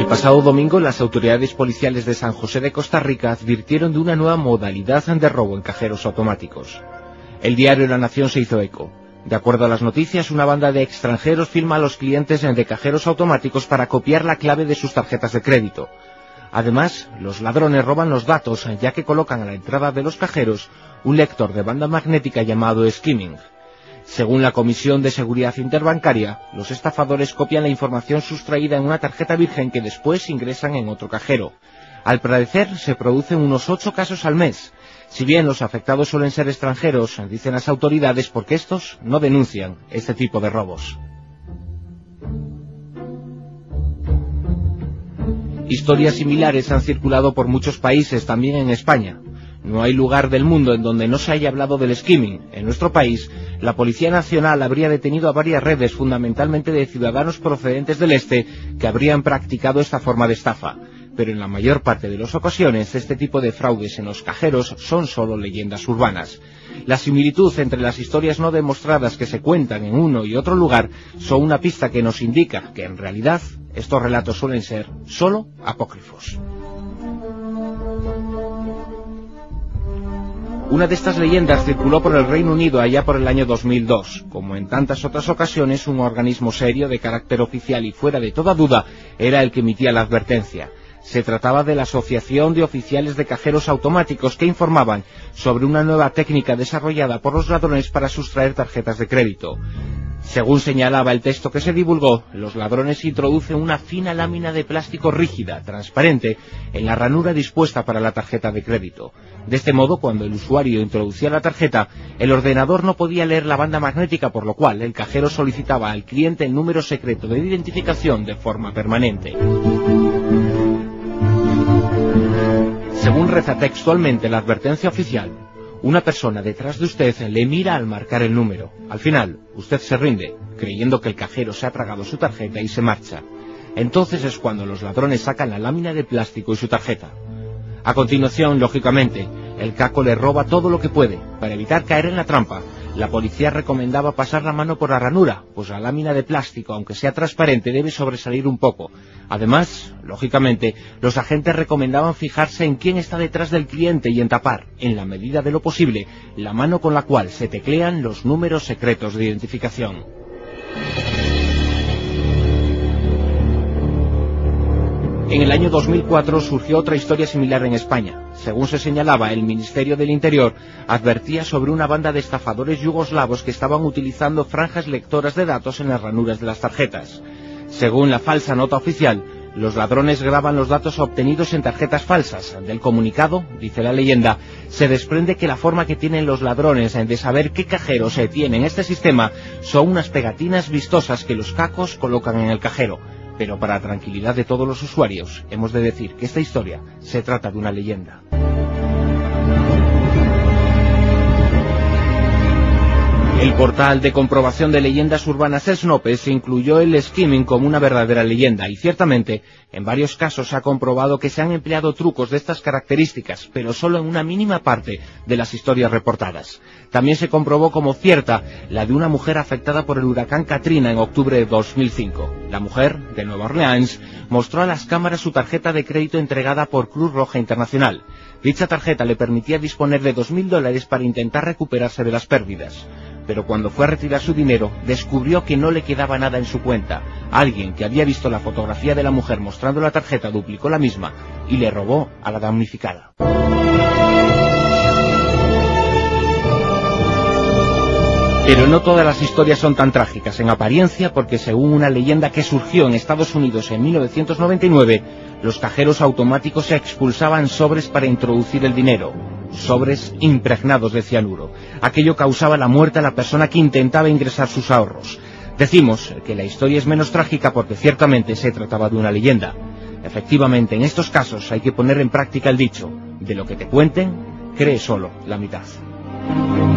pasado domingo, las autoridades policiales de San José de Costa Rica advirtieron de una nueva modalidad de robo en cajeros automáticos. El diario La Nación se hizo eco. De acuerdo a las noticias, una banda de extranjeros filma a los clientes de cajeros automáticos para copiar la clave de sus tarjetas de crédito. Además, los ladrones roban los datos, ya que colocan a la entrada de los cajeros un lector de banda magnética llamado skimming. Según la Comisión de Seguridad Interbancaria, los estafadores copian la información sustraída en una tarjeta virgen que después ingresan en otro cajero. Al parecer, se producen unos 8 casos al mes. Si bien los afectados suelen ser extranjeros, dicen las autoridades, porque estos no denuncian este tipo de robos. Historias similares han circulado por muchos países, también en España. No hay lugar del mundo en donde no se haya hablado del skimming. En nuestro país, la Policía Nacional habría detenido a varias redes, fundamentalmente de ciudadanos procedentes del este, que habrían practicado esta forma de estafa. Pero en la mayor parte de las ocasiones, este tipo de fraudes en los cajeros son solo leyendas urbanas. La similitud entre las historias no demostradas que se cuentan en uno y otro lugar son una pista que nos indica que en realidad estos relatos suelen ser solo apócrifos. Una de estas leyendas circuló por el Reino Unido allá por el año 2002. Como en tantas otras ocasiones, un organismo serio de carácter oficial y fuera de toda duda era el que emitía la advertencia. Se trataba de la Asociación de Oficiales de Cajeros Automáticos, que informaban sobre una nueva técnica desarrollada por los ladrones para sustraer tarjetas de crédito. Según señalaba el texto que se divulgó, los ladrones introducen una fina lámina de plástico rígida, transparente, en la ranura dispuesta para la tarjeta de crédito. De este modo, cuando el usuario introducía la tarjeta, el ordenador no podía leer la banda magnética, por lo cual el cajero solicitaba al cliente el número secreto de identificación de forma permanente. Según reza textualmente la advertencia oficial, una persona detrás de usted le mira al marcar el número. Al final, usted se rinde, creyendo que el cajero se ha tragado su tarjeta y se marcha. Entonces es cuando los ladrones sacan la lámina de plástico y su tarjeta. A continuación, lógicamente, el caco le roba todo lo que puede. Para evitar caer en la trampa, la policía recomendaba pasar la mano por la ranura, pues la lámina de plástico, aunque sea transparente, debe sobresalir un poco. Además, lógicamente, los agentes recomendaban fijarse en quién está detrás del cliente y en tapar, en la medida de lo posible, la mano con la cual se teclean los números secretos de identificación. En el año 2004 surgió otra historia similar en España. Según se señalaba, el Ministerio del Interior advertía sobre una banda de estafadores yugoslavos que estaban utilizando franjas lectoras de datos en las ranuras de las tarjetas. Según la falsa nota oficial, los ladrones graban los datos obtenidos en tarjetas falsas. Del comunicado, dice la leyenda, se desprende que la forma que tienen los ladrones de saber qué cajero se tiene en este sistema son unas pegatinas vistosas que los cacos colocan en el cajero. Pero para tranquilidad de todos los usuarios, hemos de decir que esta historia se trata de una leyenda. El portal de comprobación de leyendas urbanas Snopes incluyó el skimming como una verdadera leyenda y ciertamente en varios casos se ha comprobado que se han empleado trucos de estas características, pero solo en una mínima parte de las historias reportadas. También se comprobó como cierta la de una mujer afectada por el huracán Katrina en octubre de 2005. La mujer, de Nueva Orleans, mostró a las cámaras su tarjeta de crédito entregada por Cruz Roja Internacional. Dicha tarjeta le permitía disponer de $2.000 para intentar recuperarse de las pérdidas. Pero cuando fue a retirar su dinero, descubrió que no le quedaba nada en su cuenta. Alguien que había visto la fotografía de la mujer mostrando la tarjeta duplicó la misma y le robó a la damnificada. Pero no todas las historias son tan trágicas en apariencia, porque según una leyenda que surgió en Estados Unidos en 1999, los cajeros automáticos expulsaban sobres para introducir el dinero. Sobres impregnados de cianuro. Aquello causaba la muerte a la persona que intentaba ingresar sus ahorros. Decimos que la historia es menos trágica porque ciertamente se trataba de una leyenda. Efectivamente, en estos casos hay que poner en práctica el dicho: de lo que te cuenten, cree solo la mitad.